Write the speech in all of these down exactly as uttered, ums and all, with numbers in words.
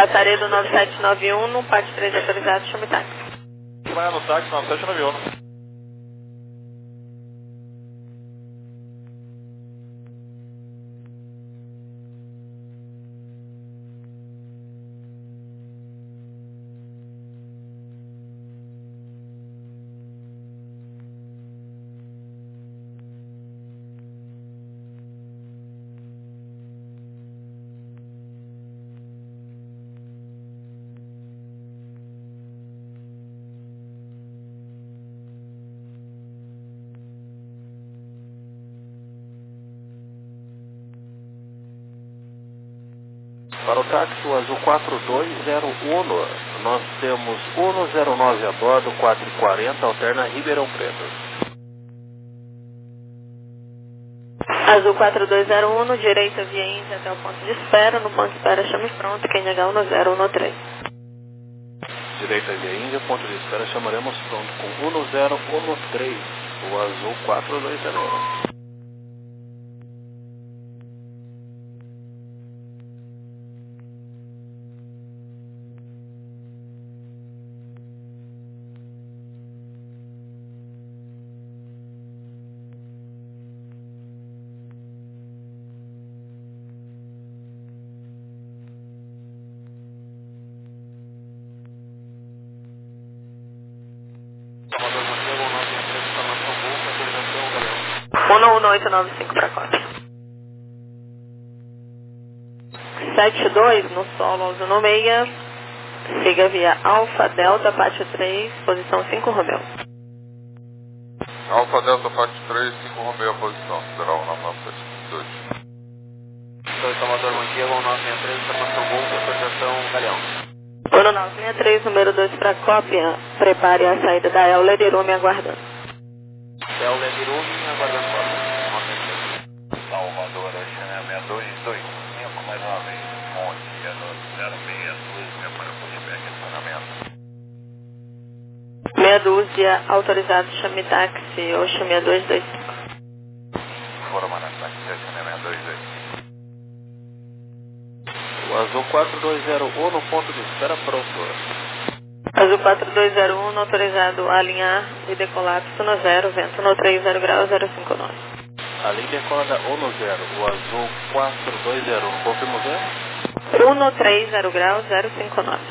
Passaria do nove sete nove um, no parte três autorizado, chame táxi. Vai no táxi nove sete nove um. Para o táxi, o azul quatro dois zero um, nós temos cento e nove a bordo, quatro e quarenta, alterna Ribeirão Preto. Azul quatro dois zero um, direita via Índia até o ponto de espera. No ponto de espera, chame pronto, Q N H um zero um três. Direita via Índia, ponto de espera, chamaremos pronto com um zero um três, o azul quatro dois zero um. um um oito nove cinco para cópia. sete dois no solo, azul no meia. Siga via Alfa Delta, pátio três, posição cinco Romeu. Alfa Delta Pátio três, cinco Romeu, posição. Federal nove nove sete dois. dois Salvador, bom dia, um nove seis três, informação Golfo, autorização Galeão. um nove seis três, número dois para cópia. Prepare a saída da El Ledirume aguardando. El Ledirume aguardando cópia. Salvador, Oceana seis dois dois cinco, mais uma vez. Bom dia, no zero seis dois, meu para pushback, acionamento. Meia dúzia, autorizado, chame táxi, ou chame a dois dois cinco. Forma na táxi, Oceana seis dois dois. O azul quatro dois zero um, no ponto de espera pronto. Azul quatro dois zero um, autorizado a alinhar e decolar pista zero, vento no três zero graus zero cinco nove. A linha decola um zero, o azul quatro dois zero um, confirma o zero? um três zero graus zero cinco nove.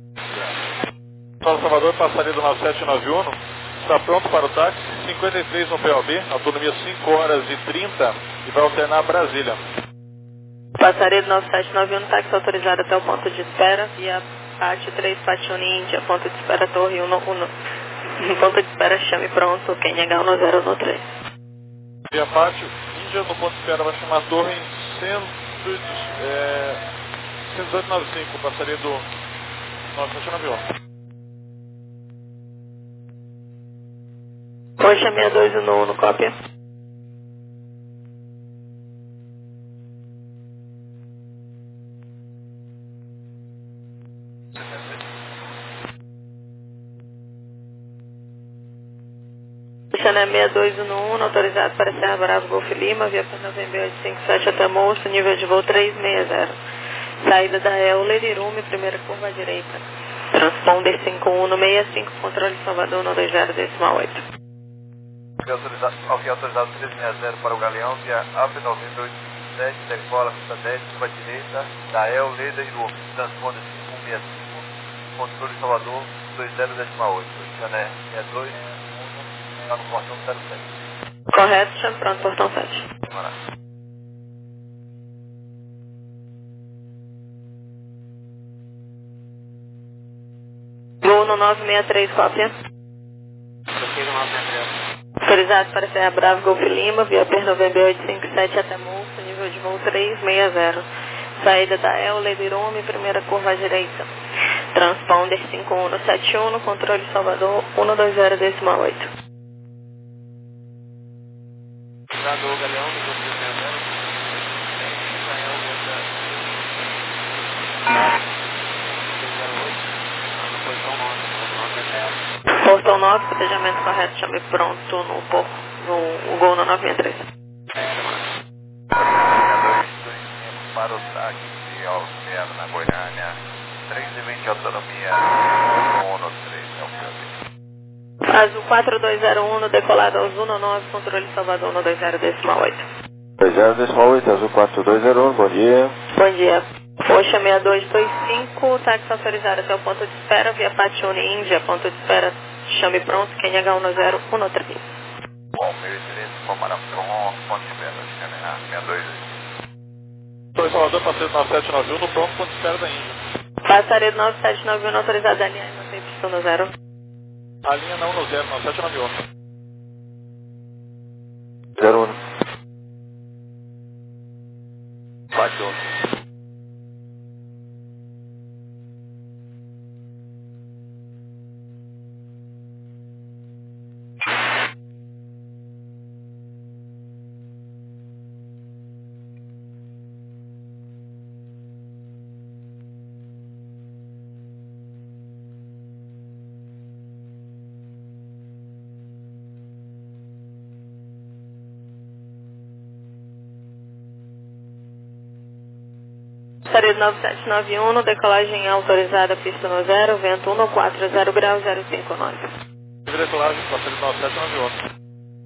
São Salvador, passaria do nove sete nove um, está pronto para o táxi, cinquenta e três no P O B, autonomia cinco horas e trinta e vai alternar Brasília. Passaria do nove sete nove um, táxi autorizado até o ponto de espera, via Pátio três, Pátio Índia, ponto de espera Torre um, um, ponto de espera, chame pronto, Q N H um zero um três. Via Pátio Índia, no ponto de espera, vai chamar a torre em cem, é, cento e dezoito noventa e cinco, passaria do nove sete nove um. Hoje chame a dois um no cópia. Xané seis dois um, autorizado para Serra Bravo, Golfo Lima, via Novembro oito cinco sete até Monstro, nível de voo três seis zero. Saída da El Ledirume, primeira curva à direita. Transponder cinco um seis cinco, controle Salvador no dois zero decimal oito. Autorizado, ok, autorizado três seis zero para o Galeão, via A P nove oito sete, decola, pista dez, curva à direita, da El Ledirume, transponder cinco um seis cinco, controle Salvador dois zero decimal oito. Xané seis dois um, está no portão zero sete. Correto, chame pronto, portão sete. Bora. Gol no nove seis três, cópia. Prossiga nove seis três. Autorizado para Serra Bravo, Golfo Lima, via Per Novembro oito cinco sete até Monstro, nível de voo três seis zero. Saída da El Ledirume, primeira curva à direita. Transponder cinco um sete um, controle Salvador um dois zero decimal oito. Autorizado o Galeão, no grupo de zero Portão nove, cotejamento correto, chame pronto no pouco, no, o gol no nove seis três. Para o táxi, Alcena, Goiânia, três e vinte, autonomia um um três, é o que Azul quatro dois zero um, decolado ao Azul nove, controle Salvador um dois zero decimal oito. dois zero decimal oito, Azul quatro dois zero um, bom dia. Bom dia. Poxa seis dois dois cinco, táxi autorizado até o ponto de espera, via Patione Índia, ponto de espera, chame pronto, Q N H um zero um três. Bom, meu direito, comparação, ponto de espera, seis dois dois. Torre Salvador, passaria do nove sete nove um, no pronto ponto de espera da Índia. Passaria do nove sete nove um, autorizado a linha, não sei pistão no zero. A linha não no zero, nove sete nove um. zero um. Baixou. Passaria do nove sete nove um, decolagem autorizada, pista no zero, vento um quatro zero grau zero cinco nove. Livre decolagem, passaria do nove sete nove um.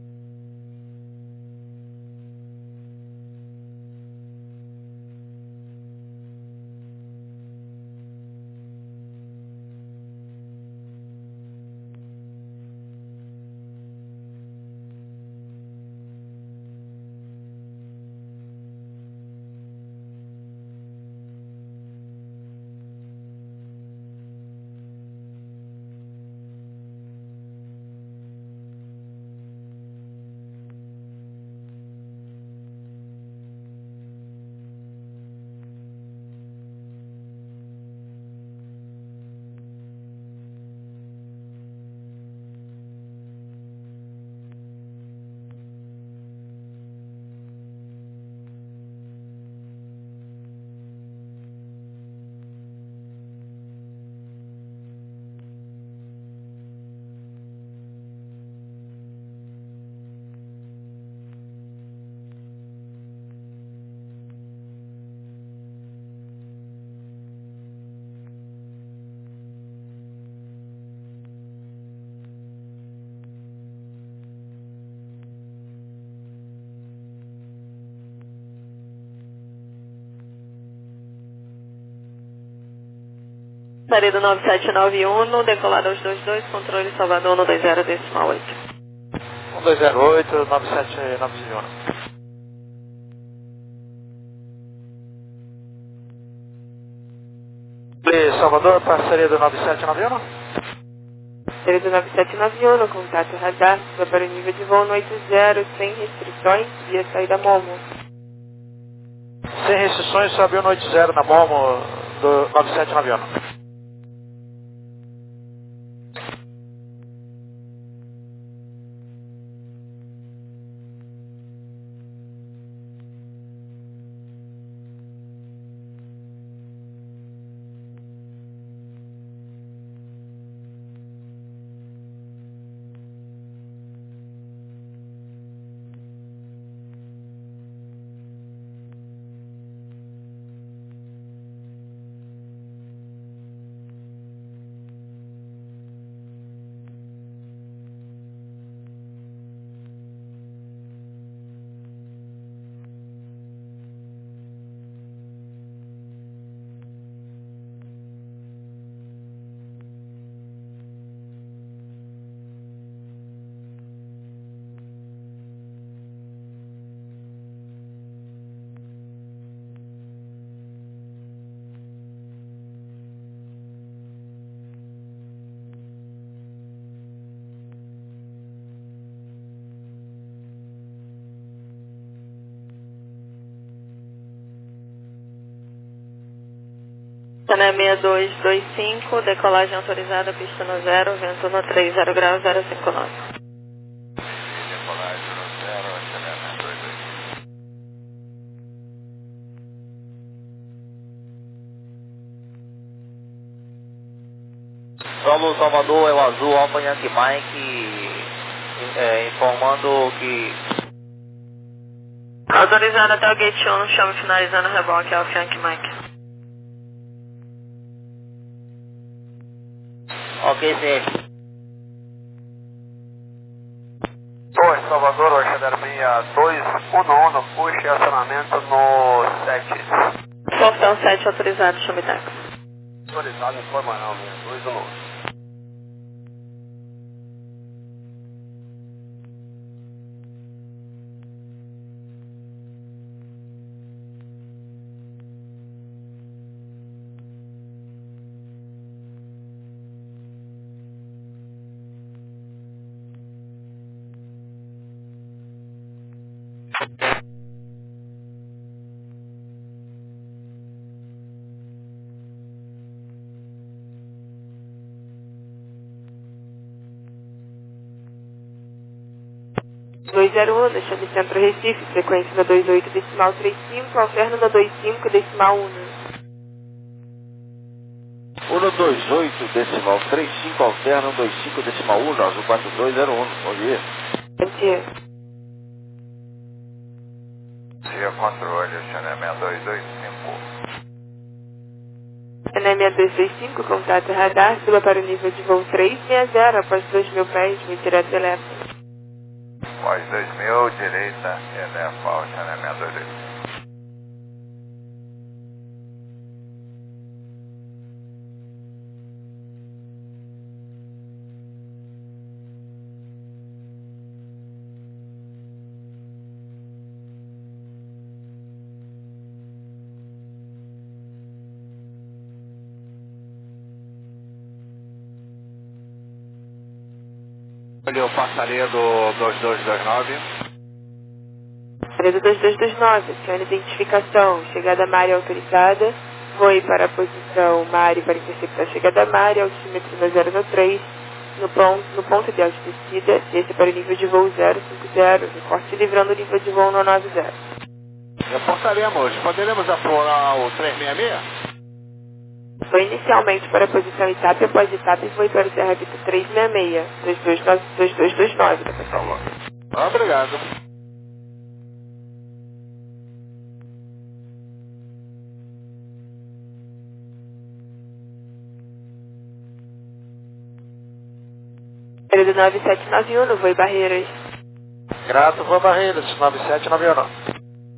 Passaria do nove sete nove um, decolado aos dois dois, controle Salvador um dois zero decimal oito. um dois zero oito, nove sete nove um. Salvador, passaria do nove sete nove um? Passaria do nove sete nove um, contato radar, para o nível de voo no oito zero, sem restrições, via saída Momo. Sem restrições, subiu no oito zero na Momo do nove sete nove um. Cana seis dois dois cinco, decolagem autorizada, pista no zero, vento no três zero grau zero cinco nove. Decolagem no zero, acelera dois dois. Solo Salvador, é o Azul, Alfa Yankee Mike, é, informando que... Autorizado até o gate um, chame finalizando o reboque, Alfa Yankee Mike. Ok, C L. dois, Salvador, Oxader seis dois um um, puxe acionamento no sete. Portão sete autorizado, chame táxi. Autorizado em Formanão, seis dois um um. dois zero um, deixando Centro Recife, frequência da dois oito decimal trinta e cinco, alterno da dois cinco decimal um. um dois oito decimal trinta e cinco, alterno dois cinco decimal um, azul quatro dois zero um. Bom dia. Bom dia. Dia controle, Xané seis dois dois cinco. N M seis dois cinco, contato radar, suba para o nível de voo três seis zero, após dois mil pés, me direto elétrico. Pós dois mil, direita, eleva ao Xané seis dois dois. Olha o passaria do dois dois dois nove. Parede dois dois dois nove, acione identificação, chegada Mari autorizada, voe para a posição Mari para interceptar a chegada Mari, altímetro no zero no três, no ponto, no ponto ideal de descida, desce para o nível de voo zero cinco zero, recorte livrando o nível de voo no nove zero. Reportaremos, poderemos aflorar o três seis seis? Foi inicialmente para a posição Itap, após Itap foi para o Serra Vita três seis seis, dois dois dois nove, da pessoal. Obrigado. Parede nove sete nove um, no voo Barreiras. Grato, vou Barreiras, nove sete nove um.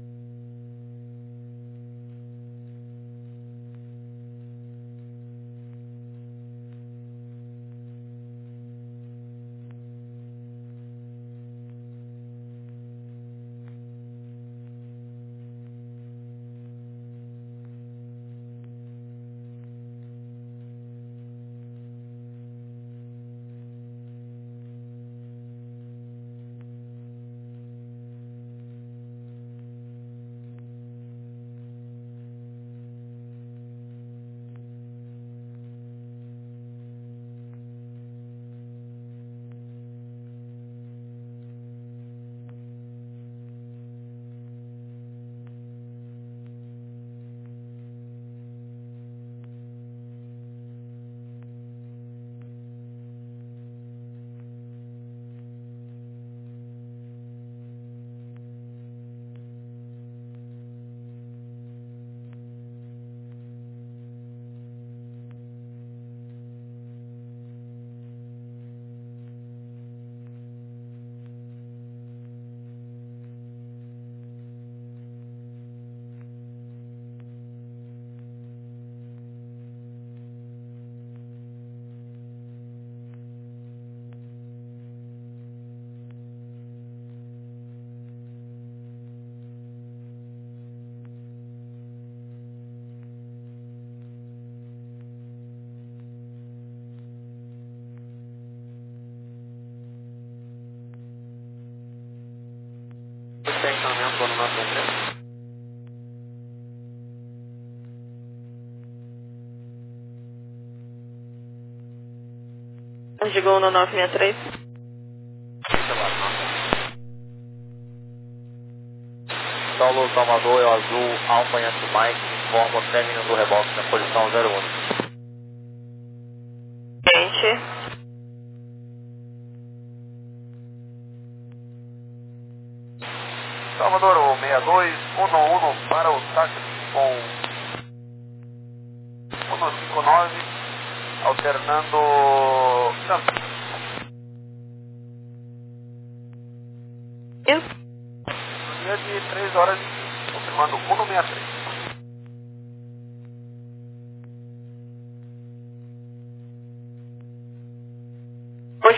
Chegou no nove seis três. Solo Salvador, é o azul, Alfa Yankee Mike, informa o término do reboque na posição zero um. Gente. Salvador, o seis dois um um para o táxi com um cinco nove, alternando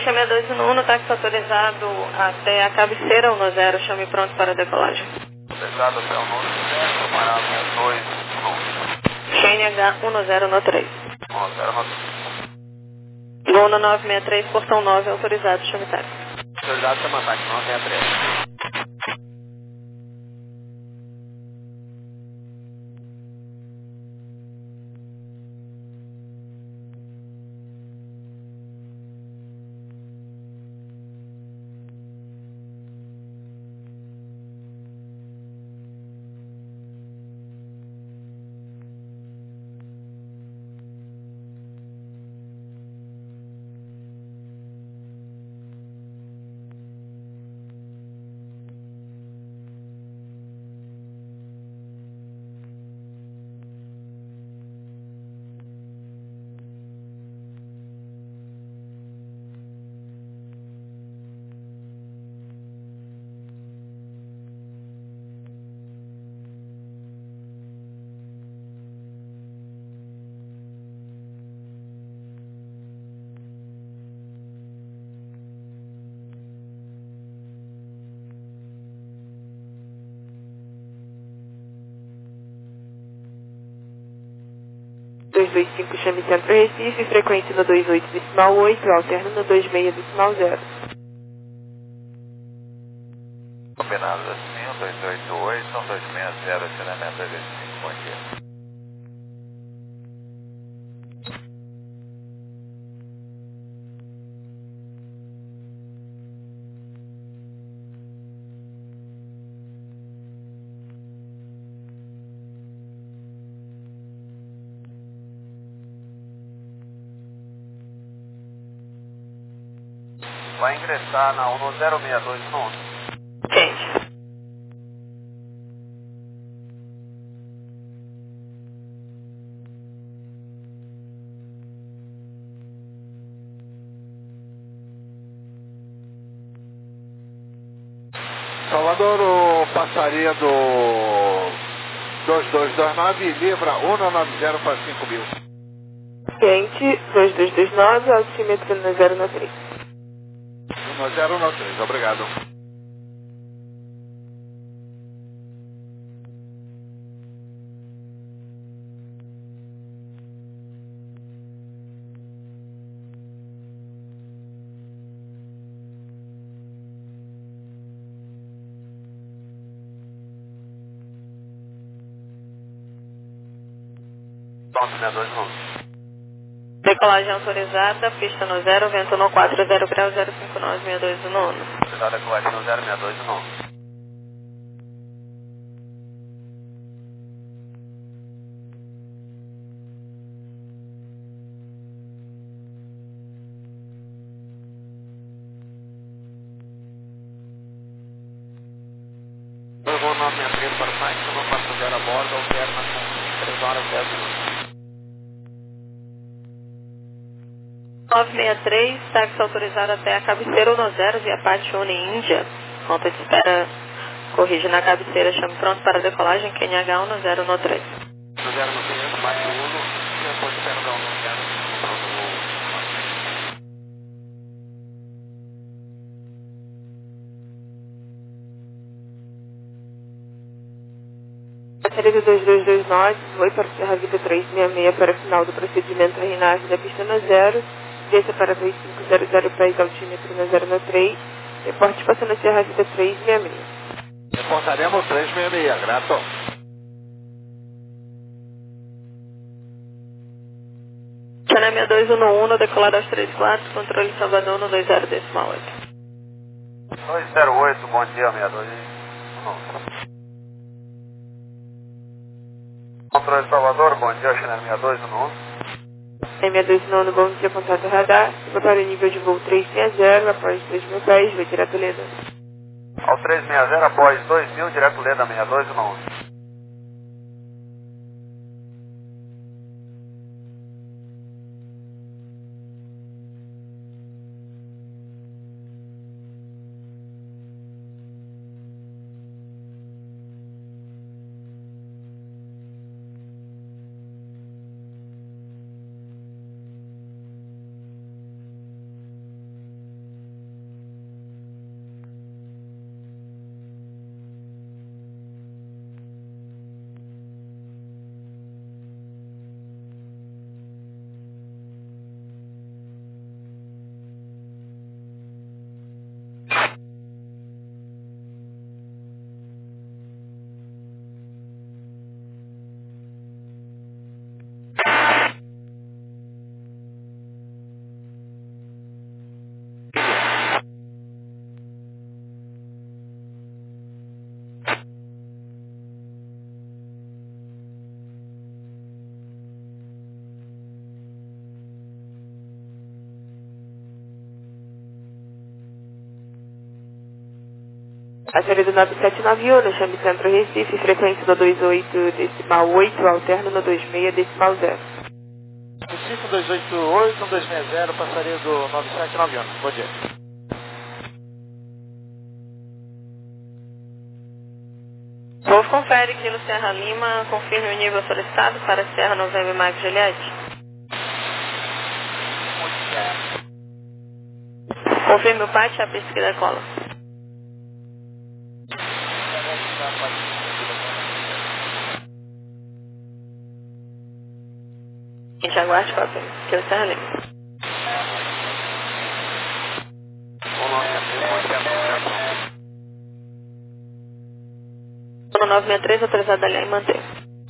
Chame a dois um no táxi autorizado até a cabeceira um zero, chame pronto para decolagem. Autorizado até o nove zero, parada dois um. N H um zero no três. um zero no três. Gol no nove seis três, portão nove, autorizado, chame táxi. Autorizado, chama táxi nove seis três. dois dois cinco, chame Centro Recife, frequência no dois oito decimal oito, alterno no dois seis decimal zero. Combinado assim, dois oito oito, dois seis zero, acionamento dois oito cinco, bom dia. Vai ingressar na um zero seis dois um. Gente. Salvador, o passaria do dois dois dois nove, livra um nove zero para cinco mil. Gente, dois dois dois nove, altímetro no zero no três. um zero no três, obrigado. Pronto, seis dois um. Decolagem autorizada, pista no zero, vento no quatro zero grau, zero cinco nove seis dois no nono. Autorizado a decolagem no zero seis dois um. Eu vou nove seis três para o site, chama quatro zero a bordo, alterna com três horas e dez minutos. nove seis três, táxi autorizado até a cabeceira um zero, via Pátio Uni Índia. Conta de espera, corrige na cabeceira, chame pronto para decolagem, Q N H um zero no três. um zero no três, bate o Uno, e depois espera dar um zero. Pronto, vou... Passaria do dois dois dois nove, foi para Serra Vida três seis seis para final do procedimento RNAV da pista no zero, desça para dois cinco zero zero pés, altímetro no zero no três, reporte passando a Serra Vida três seis seis. Reportaremos três seis seis, grato. Channel seis dois um um, decolado aos três quatro, controle Salvador no dois zero decimal oito. dois zero oito, bom dia, seis dois um. Controle Salvador, bom dia, Channel seis dois um. seis dois um, bom dia, contato radar, prepara o nível de voo três seis zero, após três mil pés, vai direto Leda. Ao três seis zero, após dois mil, direto Leda, seis dois um. Passaria do nove sete nove um, chame Centro Recife, frequência no dois oito decimal oito, alterno no dois seis decimal zero. Recife dois oito oito, um dois seis zero, passaria do nove sete nove um. Bom dia. Golf confere, Kilo Serra Lima, confirme o nível solicitado para Serra Novembro Mike Juliette. Confirme o pátio, a pista que decola. A gente aguarde para que eu Serra Lima. No nove seis três, autorizado a linha e manter.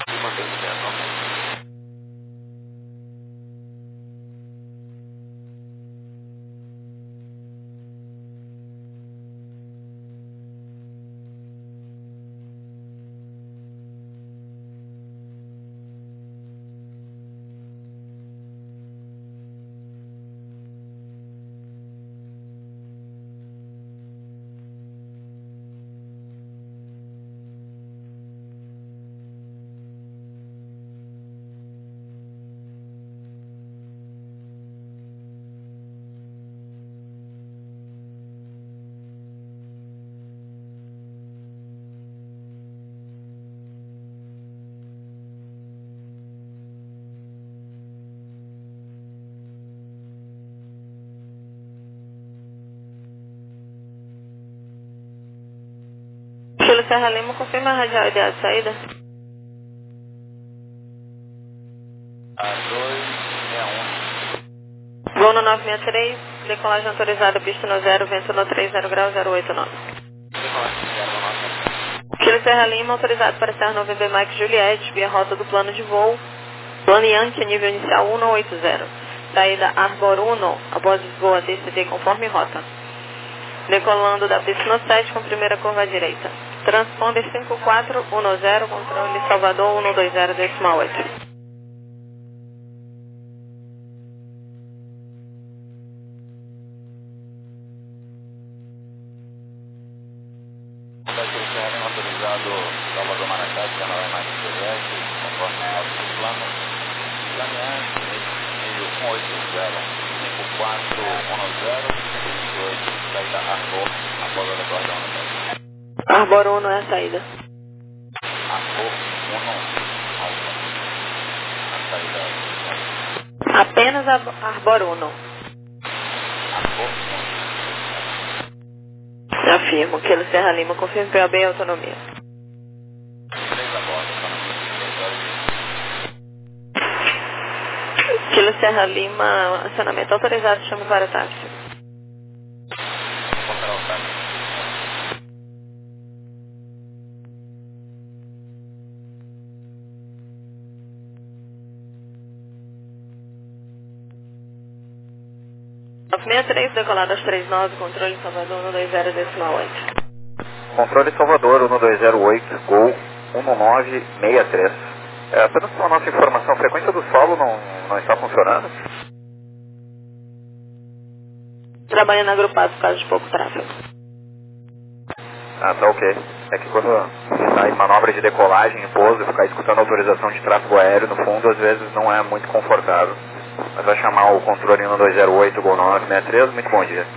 Kilo Serra Lima, confirma a radial ideal de saída. A dois seis um. Voo no nove seis três, decolagem autorizada, pista no zero, vento no trinta graus, zero oito nove. Kilo Serra Lima, autorizado para Serra Novembro Mike Juliette, via rota do plano de voo. Plano Yankee, nível inicial um não oito zero. Saída Arbor um, após voo a T C D conforme rota. Decolando da pista no sete com primeira curva à direita. Transponder cinco quatro um zero, controle Salvador um dois zero decimal oito. Autorizado Salvador Maracá, canal é mais Juliette, conforme o nosso plano. Caminhante, nível um oito zero, cinco quatro um zero, vinte e oito, saída Arbor, após a declaração do tempo. Arbor um é a saída. Arbor um, alfa. A saída. Apenas Arbor um. Arbor um. Afirmo, Kilo Serra Lima, confirme P A B e autonomia. três a bordo, Kilo Serra Lima, acionamento autorizado, chame para o táxi. contra o táxi. nove seis três, decolado às três nove, controle Salvador um dois zero decimal oito. Controle Salvador um dois zero oito, Gol um nove seis três. É, apenas para a nossa informação, a frequência do solo não, não está funcionando? Trabalhando agrupado por causa de pouco tráfego. Ah, tá ok. É que quando está em manobra de decolagem e pouso, ficar escutando autorização de tráfego aéreo no fundo, às vezes não é muito confortável. Mas vai chamar o controle um dois zero oito, Gol nove seis três, muito bom dia.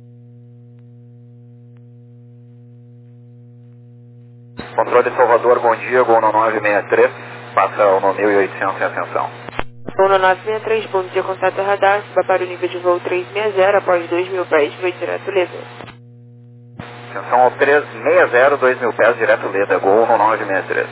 Controle Salvador, bom dia, Gol nove seis três, passa o no mil e oitocentos em ascensão. Gol nove seis três, bom dia, contato radar, suba para o nível de voo trezentos e sessenta, após dois mil pés, voo direto Leda. Ascensão ao trezentos e sessenta, dois mil pés, direto Leda, Gol nove seis três.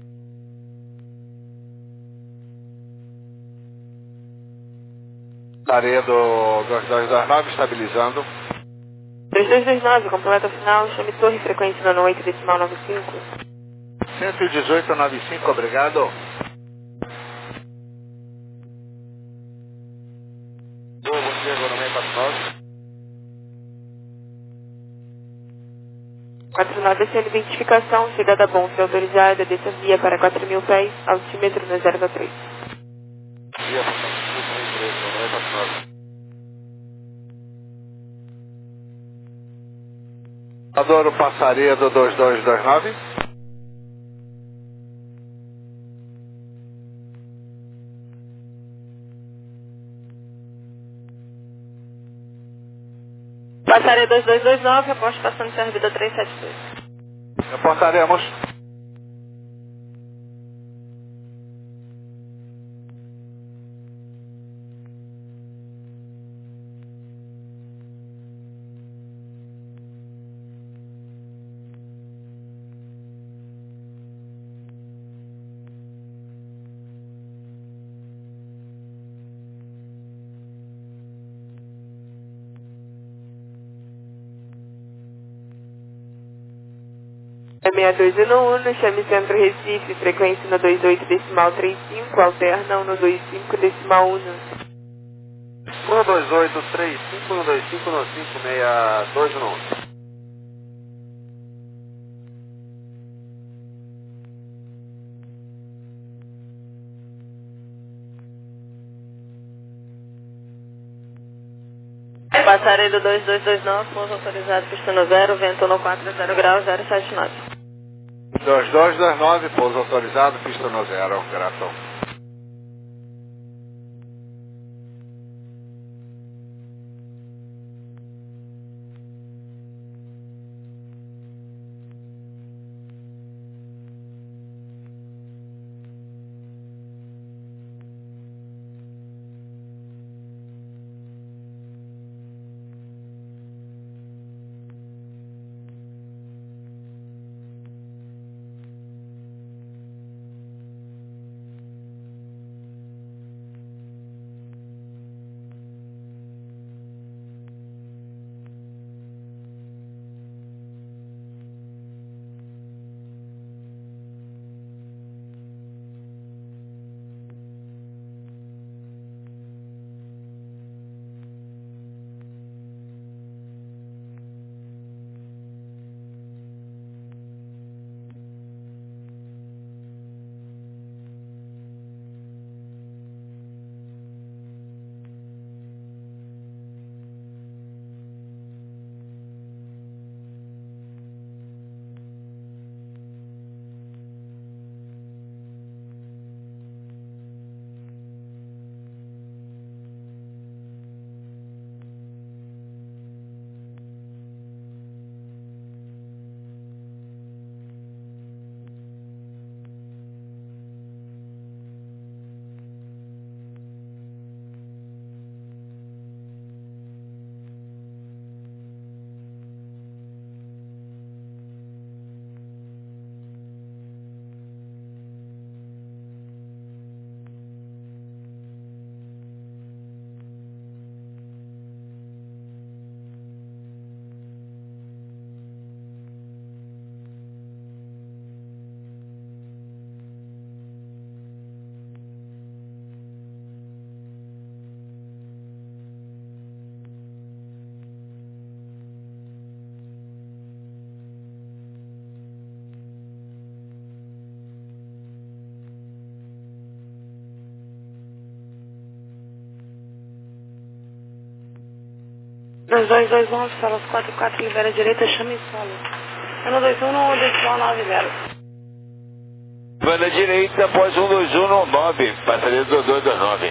Laredo dois dois dois nove, estabilizando. dois dois dois nove, complemento final, chame torre, frequência no oito decimal noventa e cinco. cento e dezoito, noventa e cinco, obrigado. Bom dia, Gourmet quatro nove. quatro nove, sendo identificação, chegada bom, foi autorizada, desça via para quatro mil pés, altímetro no zero três. Dia, três três, Gourmet quatro nove. Adoro passaria do dois dois dois nove. Passaria dois dois dois nove, aposto passando servida três sete dois. Reportaremos. seis dois um um, chame Centro Recife, frequência no dois oito decimal trinta e cinco, alterna no dois cinco decimal um. um dois oito três cinco um dois cinco no cinco seis dois um. Passaria do dois dois dois nove, pouso autorizado, pista no zero, vento no quatro zero graus, zero sete nove. dois dois dois nove, pouso autorizado, pista no zero, gratão. dois dois dois nove, salas quatro quatro, libera direita, chame solo. um dois um um, decimal nove zero. Banda direita após um dois um no nove, passaria do dois dois nove.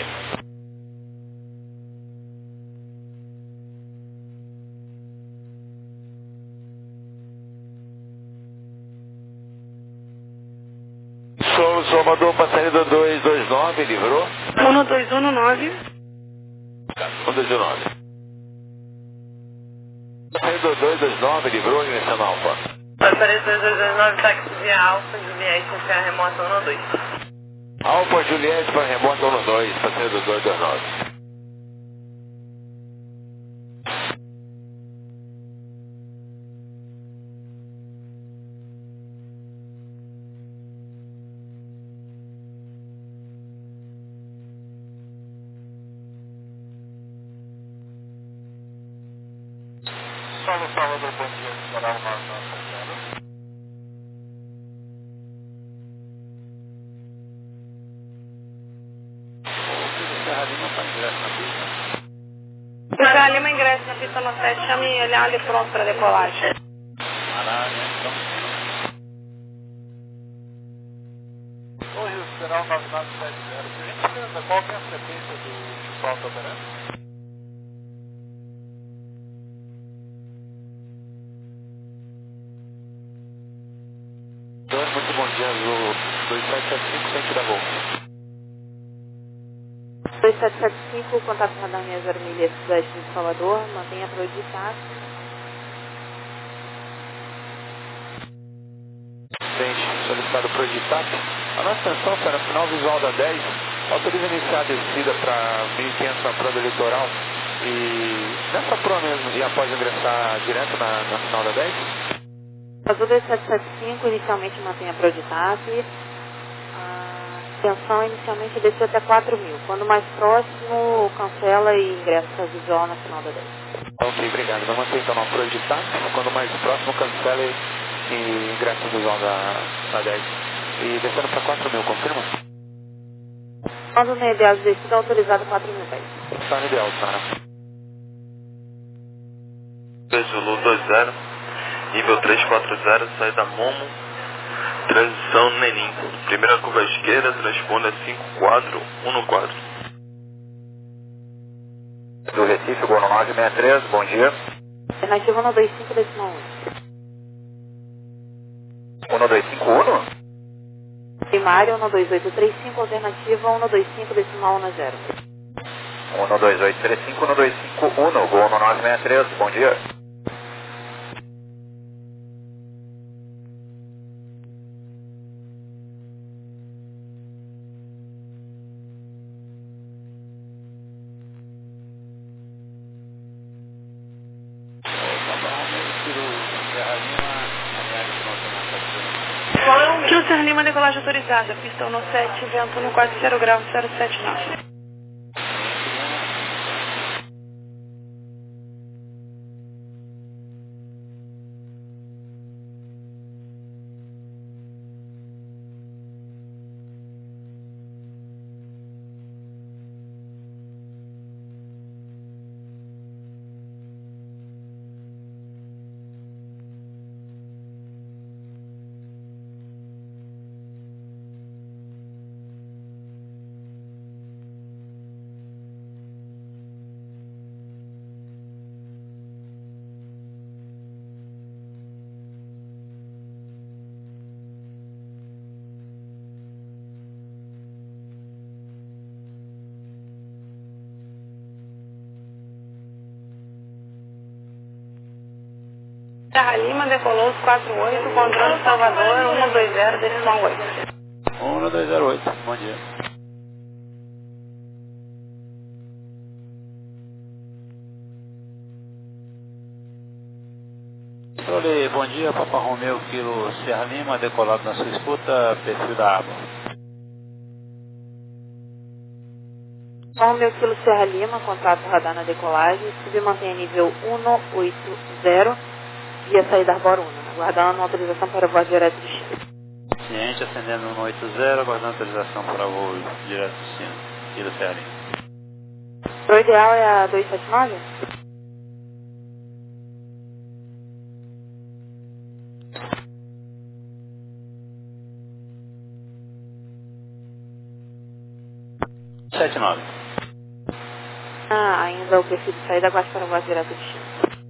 Solo Salvador, passaria do dois dois nove, livrou? um dois um nove. um dois um nove. Passaria do dois dois nove, livrou, ingressando Alfa. Passaria dois dois dois nove, táxi via Alfa, Juliette, para remota um dois. Alfa Juliette para remota um dois, passaria do dois dois nove. Solo Salvador, bom dia, para arrumar na Santana. Serra Lima para ingresso na pista. Serra Lima, ingresso na pista no sete, chame ele ali pronto para decolagem. um nove nove sete zero. Por gentileza, qual que é a frequência do qual está operando? Muito bom dia, Azul dois sete sete cinco, sentido da Gol. dois sete sete cinco, contato radar minha zero milha, cidade de Salvador, mantenha para o ditado. Frente, solicitado para o ditado. A nossa atenção será final visual da dez, autoriza iniciar a descida para mil e quinhentos na prova eleitoral e nessa prova mesmo, e após ingressar direto na, na final da dez? Azul dois sete sete cinco, inicialmente mantenha para o ditado. A intenção é inicialmente descer até quatro mil. Quando mais próximo, cancela e ingressa a visual na final da dez. Ok, obrigado. Vamos manter então na projetar. Quando mais próximo, cancela e, e ingressa a visual da, da dez. E descendo para quatro mil, confirma? Quando no ideal de descida, autorizado quatro mil pés. Está no ideal, Sara. Zulu dois zero, nível trezentos e quarenta, saída Momo, transição Nenim. Primeira curva à esquerda, transponder cinco quatro um quatro. Do Recife, Gol nove seis três, bom dia. Alternativa um dois cinco, decimal um. um dois cinco um? Primário um dois oito três cinco, alternativa um dois cinco, decimal um zero. um dois oito três cinco, um dois cinco um, Gol nove seis três, bom dia. Kilo Serra Lima, decolagem autorizada. Pistão no sete, vento no quatro zero grau, zero sete nove. Serra Lima, decolou os quatro oito, controle Salvador, um dois zero, decimal oito. um dois zero oito, bom dia. Controle, bom dia, Papa Romeu, Kilo Serra Lima, decolado na sua escuta, perfil da água. Romeu, Kilo Serra Lima, contato radar na decolagem, submantenha nível um oito zero. Via saída Arbor Uno, aguardando autorização para voo direto de Chile. Ciente acendendo um oito zero, aguardando autorização para voo direto de Chile. Kilo Serra Lima. O ideal é a dois sete nove? sete nove. Ah, ainda o perfil de saída, aguarde para voo direto de Chile.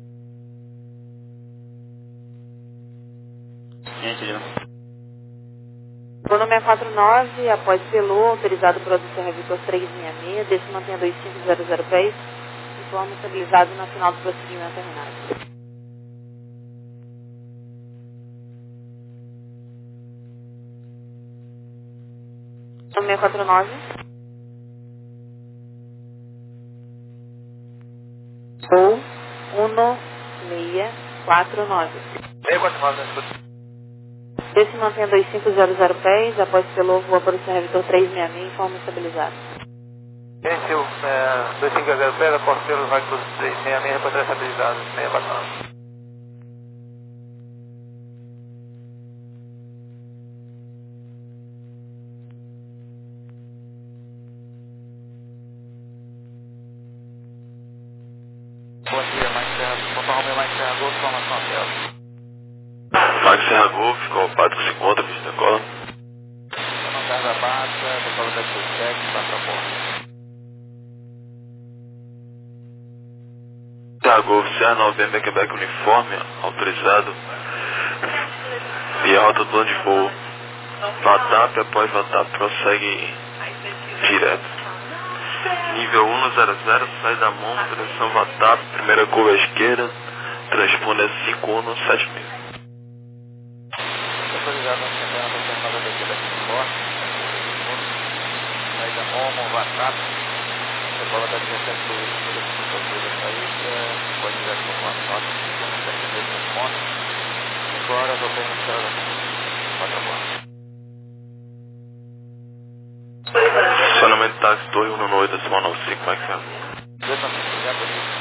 Voo número quatro nove, após pelo, autorizado para o Serra Vitor trezentos e sessenta e seis, desse mantenha dois cinco zero zero pés, informe estabilizado na final do procedimento terminado. Número quatro nove. Ou um seis quatro nove. seis quatro nove, na escuta. Esse mantenha dois cinco zero zero pés, após pelo, voa para o Serra Vitor trezentos e sessenta e seis, informe estabilizado. Esse é o é, dois cinco zero pés, após pelo, vai para o trezentos e sessenta e seis, reportar estabilizado, seis quatro nove. Bom dia, Mike Serra, Papa Romeu, Mike Serra Golf, formação Hotel. Mike Serra Golf, qual o pato que se encontra, pista da cola? Não carga baixa, Decola da Q-Tech, quatro a bordo. Tiago, Sierra November, Quebec Uniforme, autorizado. E a rota do plano de voo. VATAP, após VATAP, prossegue direto. Nível cento, sai da mão, direção VATAP, primeira curva à esquerda, transponde a cinco um sete mil. Autorizado a central da Terminal da Quebec Uniforme, sai da mão, VATAP, decola da dezessete do da saída, pode direto para o plano norte, sete mil transponder, cinco horas, opera no céu da quatro a bordo. Estacionamento táxi Torre um nove oito, decimal nove cinco, Mike Sam. dois nove cinco, obrigado, bom dia.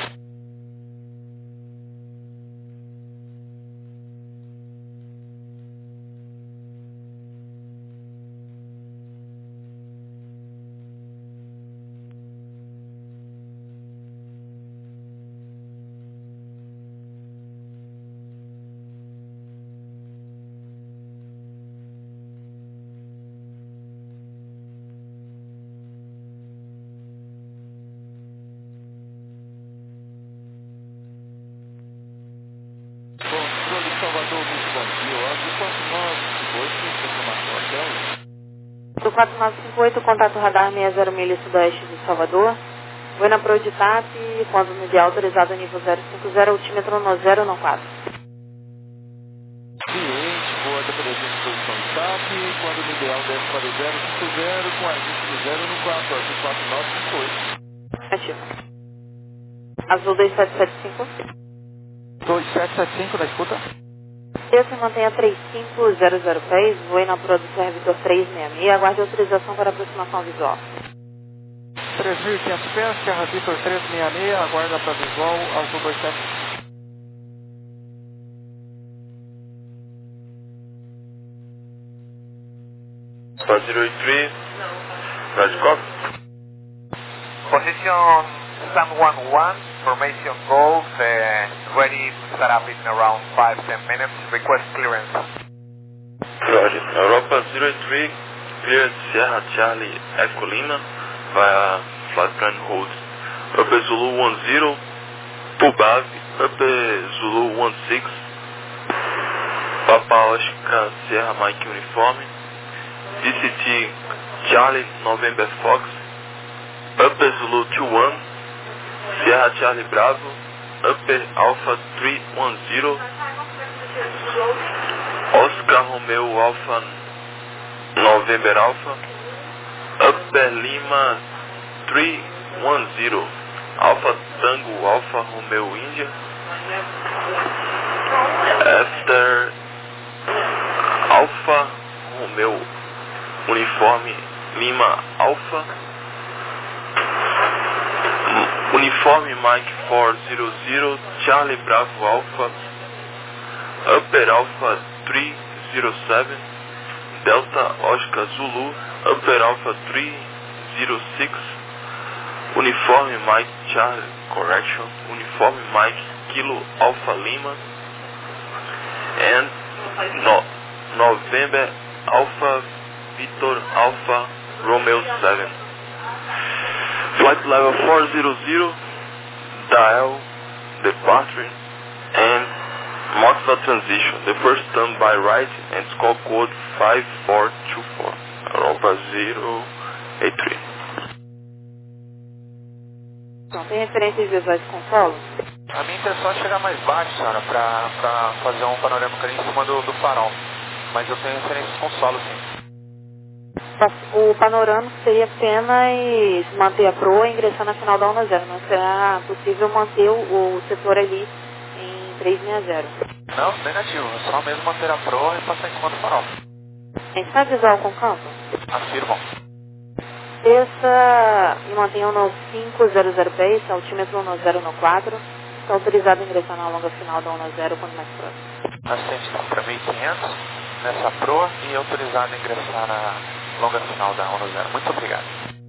Do quatro nove cinco oito, contato radar sessenta milhas sudoeste de Salvador. Vou na Pro de T A P, quando no ideal autorizado nível zero cinco zero, altímetro no zero no quatro. Cliente, voa da presença posição de T A P, quando no ideal desce para o zero cinco zero, com agente no zero no quatro, azul quatro nove cinco oito. Ativo. Azul dois sete sete cinco. dois sete sete cinco, da escuta. Desça e mantenha três cinco zero zero pés, voe na Pro do servidor trezentos e sessenta e seis, aguarde autorização para aproximação visual. três mil e quinhentos pés, Serra Vitor trezentos e sessenta e seis, aguarda para visual, Azul dois sete. zero oito três, Radicop. Position Sun one one, formation goals, uh, ready to start up in around five to ten minutes. Request clearance. Roger. Europa zero eight three, clear Sierra Charlie Echo Lima via flight plan hold. Upper Zulu one zero, Pubav, Upper Zulu one six, Papa Oscar Sierra Mike Uniforme, D C T Charlie November Fox, Upper Zulu two one, Sierra Charlie Bravo, Upper Alpha three one zero, Oscar Romeo Alpha November Alpha, Upper Lima three one zero, Alpha Tango Alpha Romeo India, after Alpha Romeo Uniforme Lima Alpha, Uniforme Mike four zero zero, Charlie Bravo Alpha, Upper Alpha three zero seven, Delta Oscar Zulu, Upper Alpha three zero six, Uniforme Mike Charlie, correction, Uniforme Mike Kilo Alpha Lima, and no, November Alpha Victor Alpha Romeo seven. Flight level four zero zero, dial, departure, and Moxva transition. The first turn by right and scope code five four two four, Europa zero eight three. Não tem referências visuais com solo? A minha intenção é chegar mais baixo, senhora, pra, pra fazer um panorâmico ali em cima do, do farol. Mas eu tenho referências com solo, sim. O panorâmico seria apenas manter a proa e ingressar na final da onda zero. Não será possível manter o, o setor ali em trezentos e sessenta. Não, negativo. É só mesmo manter a proa e passar em cima do farol. A gente está visual com campo? Afirmam. Desça e mantenha no cinco zero zero pés, altímetro no zero no quatro. Está autorizado a ingressar na longa final da onda zero quando mais próximo. Assistente está para mil e quinhentos nessa proa e autorizado a ingressar na longa final da onda zero. Muito obrigado.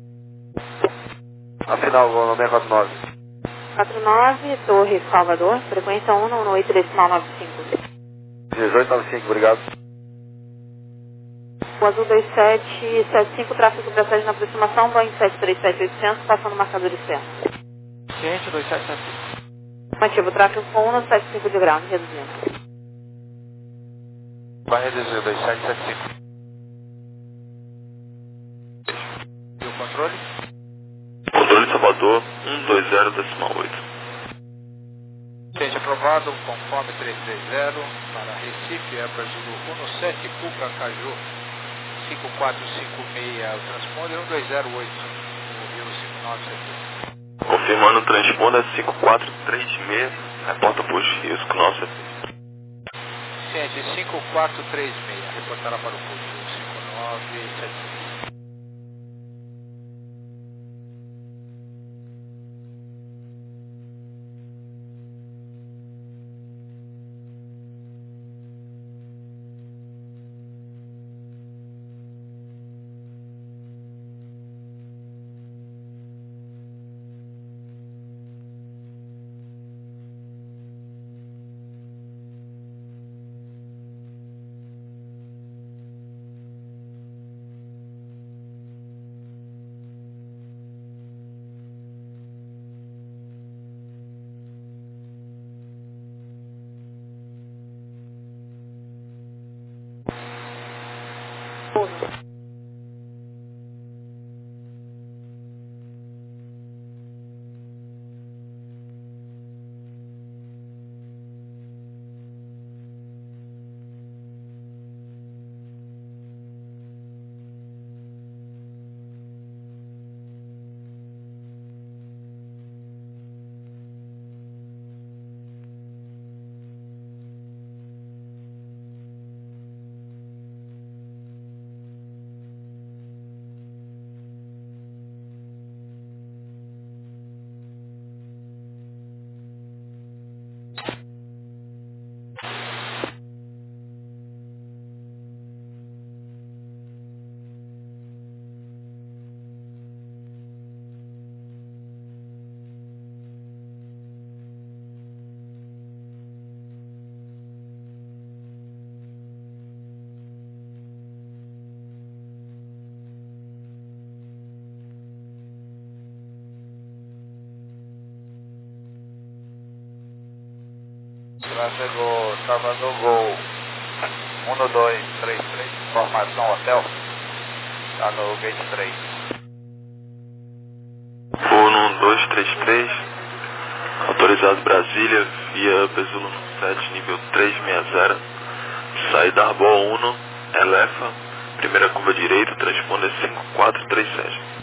A final, no seis quatro nove. quatro nove, Torre Salvador, frequência um um oito decimal nove cinco. dezoito nove cinco, obrigado. O azul dois sete sete cinco, tráfego para sede na aproximação, Boeing sete três sete oitocentos, passando o marcador externo. Ciente, dois sete sete cinco. Mantivo o tráfego com um sete cinco de ground, reduzindo. Vai reduzir, dois sete sete cinco. E o controle? Controle Salvador, um dois zero decimal oito. Ciente aprovado, conforme trezentos e trinta para Recife, Airbus Zulu um sete, Cuca, Caju, cinco quatro cinco seis, o transponder um dois zero oito, o Rio cinco nove sete. Confirmando o transponder cinco quatro três seis, reporta para os Rio cinco nove sete. Ciente cinco quatro três seis, reportará para o Rio cinco nove sete. Tráfego Salvador Gol um dois três três, formação hotel, está no gate três. Voo no um dois três três, autorizado Brasília, via Bezulo sete, nível trezentos e sessenta, saída Arbol um, Elefa, primeira curva direita, transponder cinco quatro três sete.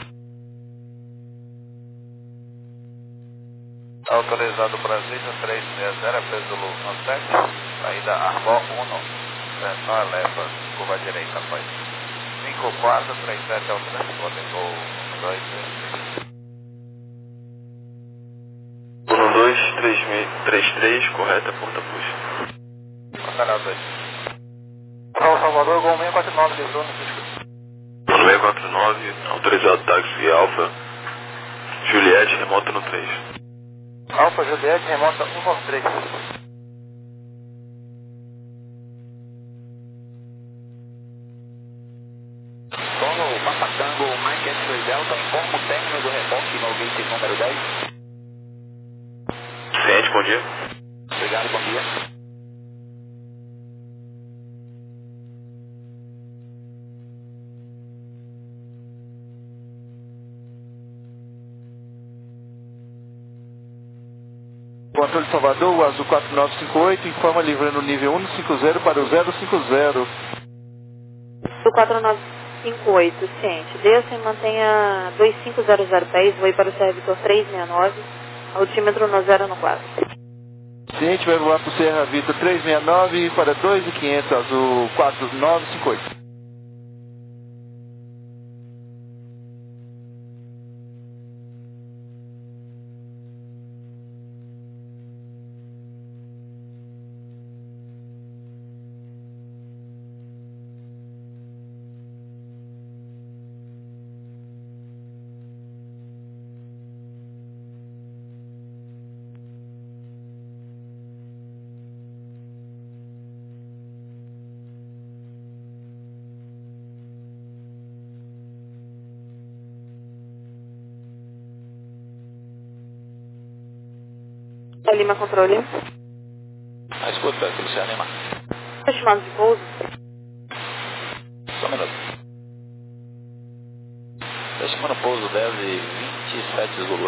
Autorizado Brasília trezentos e sessenta, Bezulo sete, saída Arbol um, Central Elefa, curva direita, após cinco quatro três sete é o transponder, Gol um dois três três. um dois três três, correta, porta puxa. Canal dois. Salvador, Gol seis quatro nove, livrou no Cisco. seis quatro nove, autorizado táxi Alfa, Juliette, remota no três. Alfa Juliette, remota um nove três. Solo Papa Tango, Mike X Delta, informa o término do reboque no gate número dez. Ciente, bom dia. Obrigado, bom dia. Controle Salvador, o azul quatro nove cinco oito, informa livrando o nível cento e cinquenta para o zero cinco zero. O quatro nove cinco oito, ciente. Desça e mantenha dois cinco zero zero pés, voe para o servidor trezentos e sessenta e nove, altímetro no zero no quatro. Ciente, vai voar para o Serra Vita trezentos e sessenta e nove para dois mil e quinhentos, azul quatro nove cinco oito. Lima controle. A escuta, Cristiano Lima. Estimado de pouso. Só um minuto. Está estimando pouso dez e vinte e sete Zulu.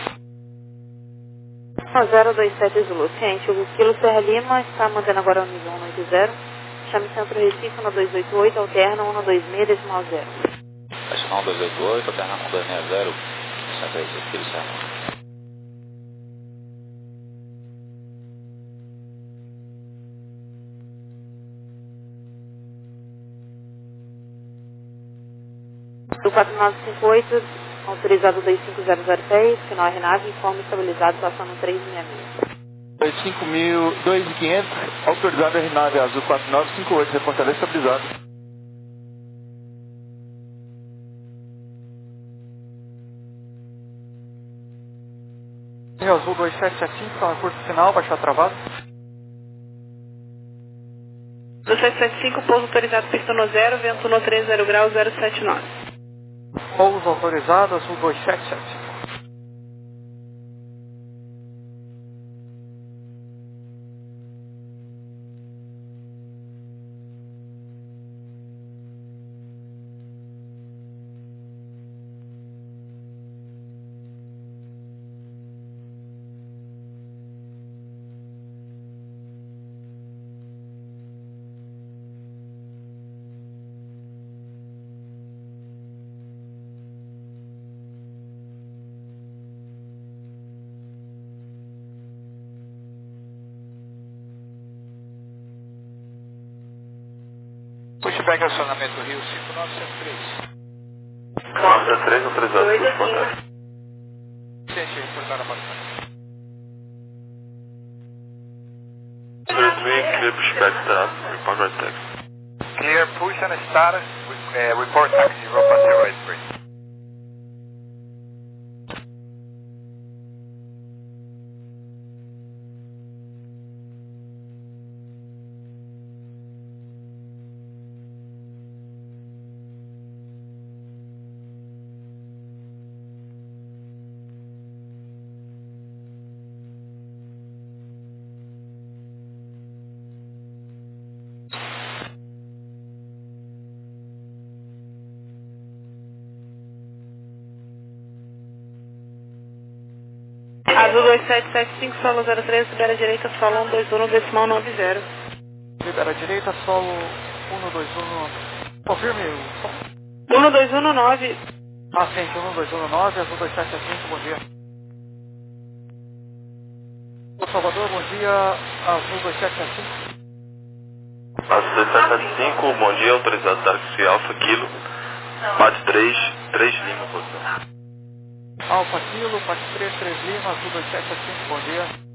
zero dois sete Zulu. Ciente, o Kilo Serra Lima está mantendo agora o nível um oito zero. Chame Centro Recife um dois oito oito, alterna um dois seis decimal zero. Estacionar um dois oito oito, alterna um dois seis zero. Centro Recife, Kilo Serra Lima. Do quatro nove cinco oito, autorizado dois cinco zero zero seis, final R nave, informe estabilizado, passando três seis seis. dois cinco mil, dois mil e quinhentos, autorizado R nove azul quatro nove cinco oito, reportador estabilizado. Azul dois sete sete cinco, está no curso final, baixar travado. dois sete sete cinco, pouso autorizado, pista no zero, vento no três zero graus, zero sete nove. Pouso autorizado, azul dois sete sete cinco. Pushback acionamento Rio cinco nove sete três. nove sete três, autorizado, reportagem. Gente, reportar a bastante. três mil, clear pushback, tá? Report right taxi. Clear push and start with uh, report taxi, Europa zero eight three. Azul dois sete sete cinco, solo zero três, libera direita, solo um dois um, decimal nove zero. Libera direita, solo um dois um. Confirme o som. um dois um nove. Ascente um dois um nove, azul dois sete sete cinco, bom dia. Salvador, bom dia, azul dois sete sete cinco. Azul dois sete sete cinco, bom dia, autorizado táxi Alfa Kilo. Bate três, três Lima, posição. Alfa Kilo, Pax três três Lima, azul dois sete sete cinco, bom dia.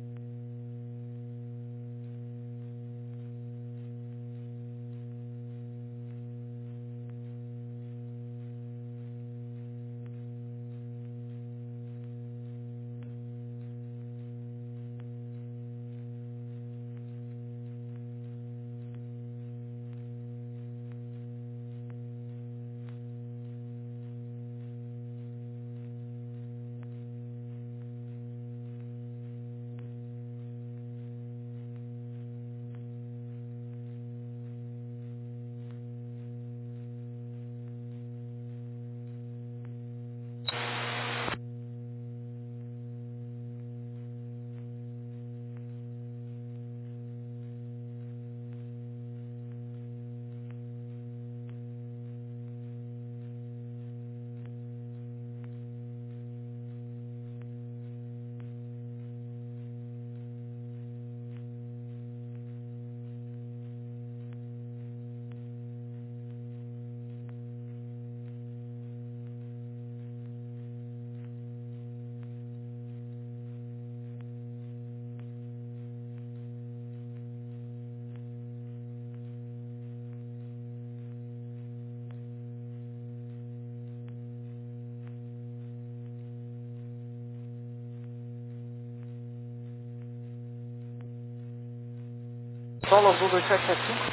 Solo azul dois sete sete cinco.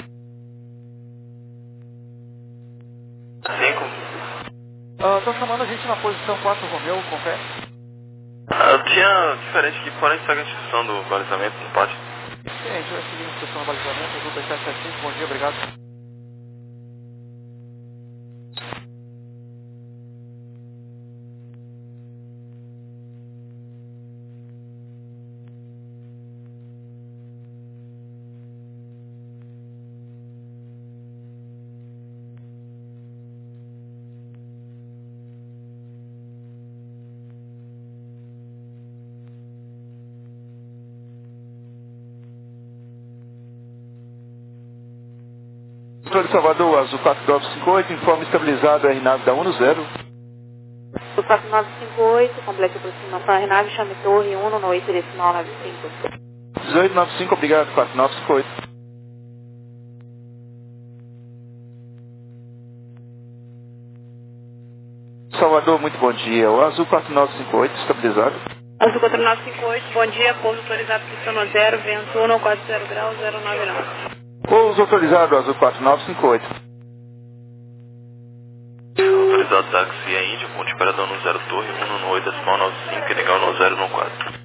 cinco. Estão uh, chamando a gente na posição quatro Romeu, confere. Ah, eu tinha diferente que porém segue a instrução do balizamento no pátio. Sim, a gente vai seguir a instrução do balizamento, azul dois sete sete cinco, bom dia, obrigado. Controle Salvador, azul quatro nove cinco oito, informe estabilizado R nove da um no zero. Azul quatro nove cinco oito, complete aproximação R nove, chame torre um no oito decimal nove cinco. dezoito nove cinco, obrigado, quatro nove cinco oito. Salvador, muito bom dia. O azul quatro nove cinco oito, estabilizado. Azul quatro nove cinco oito, bom dia, pouso autorizado, pistão zero, vento um, quatro zero graus, zero nove nove. Pouso autorizado, azul quatro nove cinco oito. Autorizado táxi é Índia, ponte esperador no zero torre, um no oito decimal nove cinco, e legal no zero no quatro.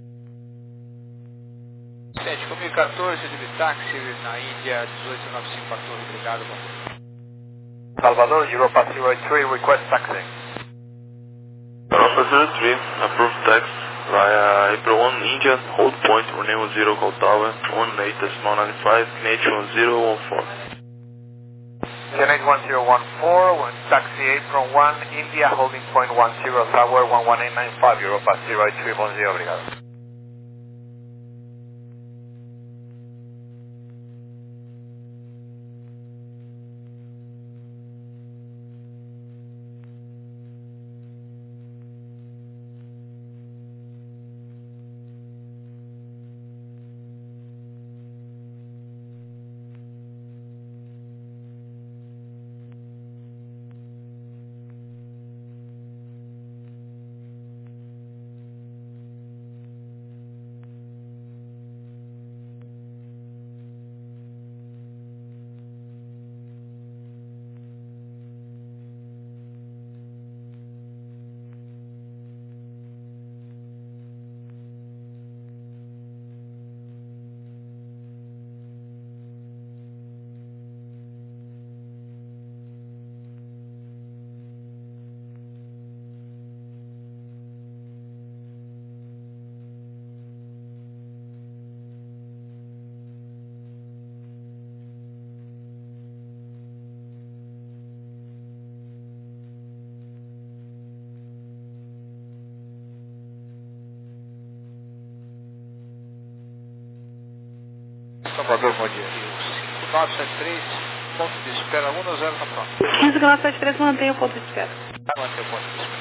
sete mil e quatorze de táxi na Índia, dezoito nove cinco para torre, obrigado, bom dia. Salvador, Europa zero eight three, request taxi. Europa zero three, approved taxi via April one India, hold point, runway zero, call tower, one eight decimal nine five, N H one zero one four. N H one zero one four, taxi April one India, holding point one zero, tower one one eight nine five, Europa zero eight three, bom dia, obrigado. Salvador, bom dia. cinco nove sete três, ponto de espera um no zero na pronto. cinco nove sete três, mantém o ponto de espera. Mantém o ponto de espera.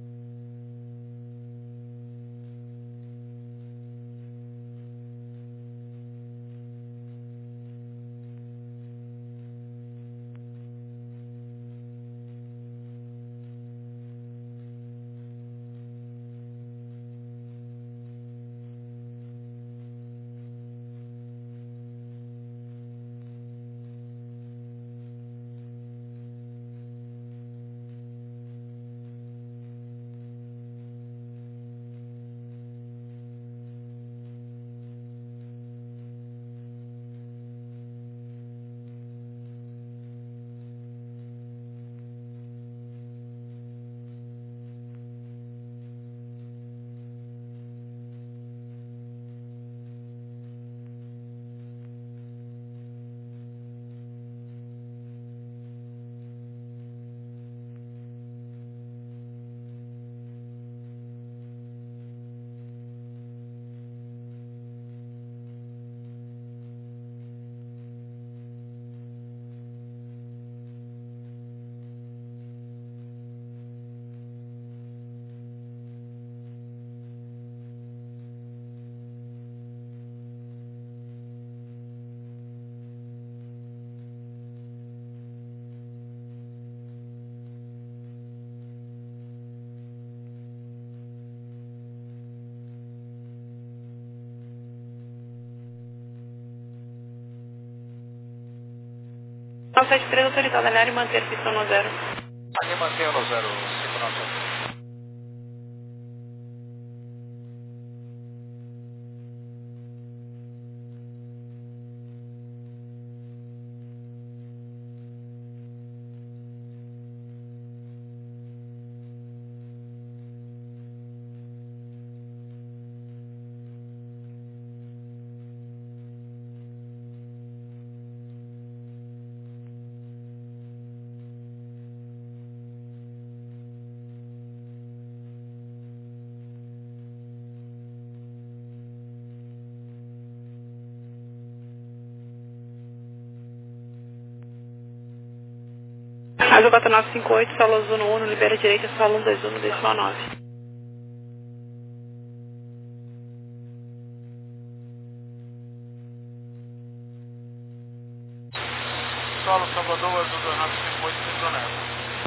nove sete três, autorizado, alinhar e manter pistão no zero. Ali mantenha no zero, cinco nove sete três. Azul quatro nove cinco oito, solo azul no um, libera direita, solo um dois um, decimal nove. Solo Salvador, azul dois nove cinco oito, Centroneta.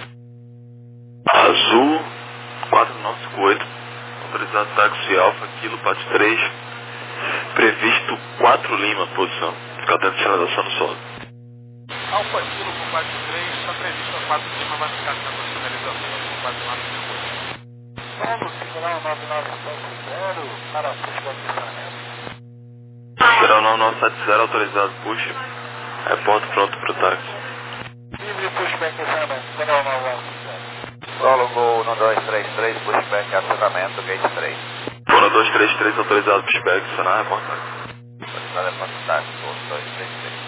Azul quatro nove cinco oito, autorizado táxi Alfa, Kilo, Pátio três, previsto quatro Lima, posição, cadente de sinalização no solo. Alfa Kilo com Pátio três, está previsto a quatro Lima, vai ficar na sinalização com quatro nove cinco oito. Solo singular nove nove sete zero, para push do acionamento. zero nove nove sete zero, autorizado push, é ponto pronto para o táxi. Livre pushback acionamento, zero nove nove sete zero. Solo Gol um dois três três, pushback acionamento, gate três. um dois três três, autorizado pushback, acionar, reportagem. Autorizado é ponto táxi, um dois três três.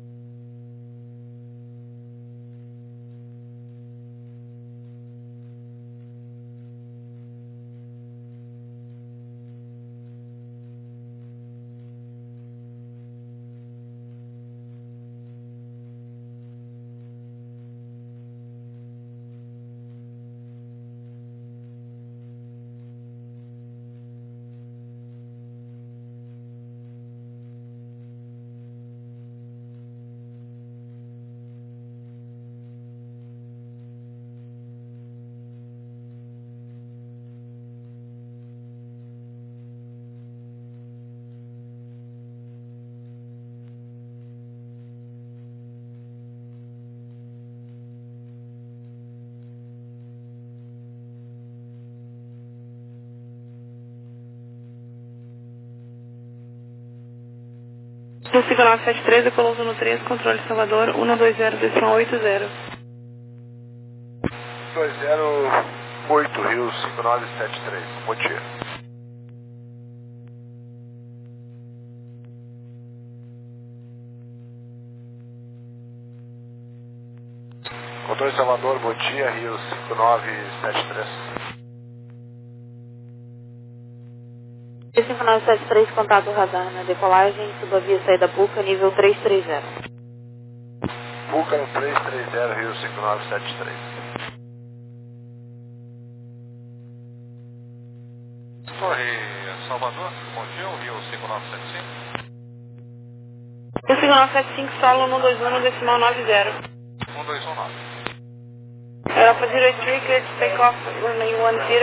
cinco nove sete três, Ecoloso no três, controle Salvador, um dois zero, decimal oito zero. dois zero oito, Rio cinco nove sete três, Motir. Controle Salvador, Motia, Rio cinco nove sete três. cinco nove sete três, contato radar na decolagem, subavia saída Puca, nível três três zero. Puca no três três zero, Rio cinco nove sete três. Torre Salvador, bom dia, o Rio cinco nove sete cinco. cinco nove sete cinco, solo um dois um, decimal nove zero. um dois um nove. Europa zero três, clear to take off, runway one zero.